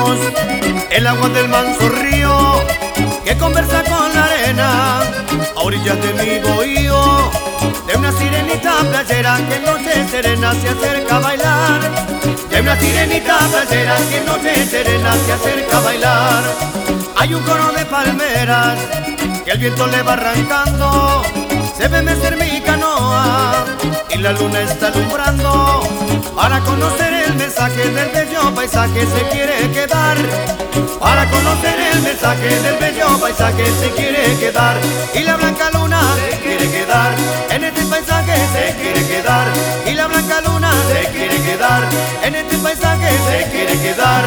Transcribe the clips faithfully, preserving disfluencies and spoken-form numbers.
ojos el agua del manso río que conversa con la arena a orillas de mi bohío, de una sirenita playera que en noche serena se acerca a bailar, de una sirenita playera que en noche serena se acerca a bailar. Hay un coro de palmeras que el viento le va arrancando, se ve mecer mi canoa y la luna está alumbrando. Para conocer el mensaje del bello paisaje se quiere quedar, para conocer el mensaje del bello paisaje se quiere quedar. Y la blanca luna se quiere quedar, en este paisaje se quiere quedar. Y la blanca luna se quiere quedar, en este paisaje se quiere quedar.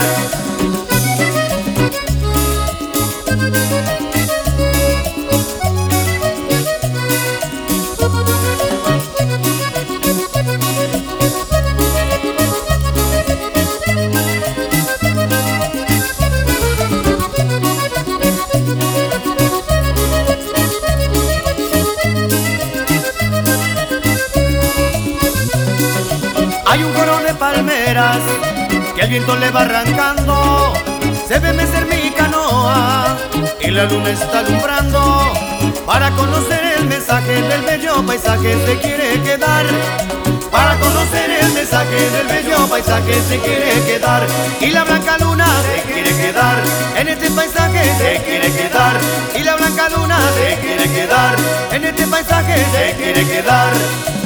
Hay un coro de palmeras que el viento le va arrancando, se ve mecer mi canoa y la luna está alumbrando. Para conocer el mensaje del bello paisaje se quiere quedar, para conocer el mensaje del bello paisaje se quiere quedar. Y la blanca luna se quiere quedar, en este paisaje se quiere quedar. Y la blanca luna se quiere quedar, en este paisaje se quiere quedar.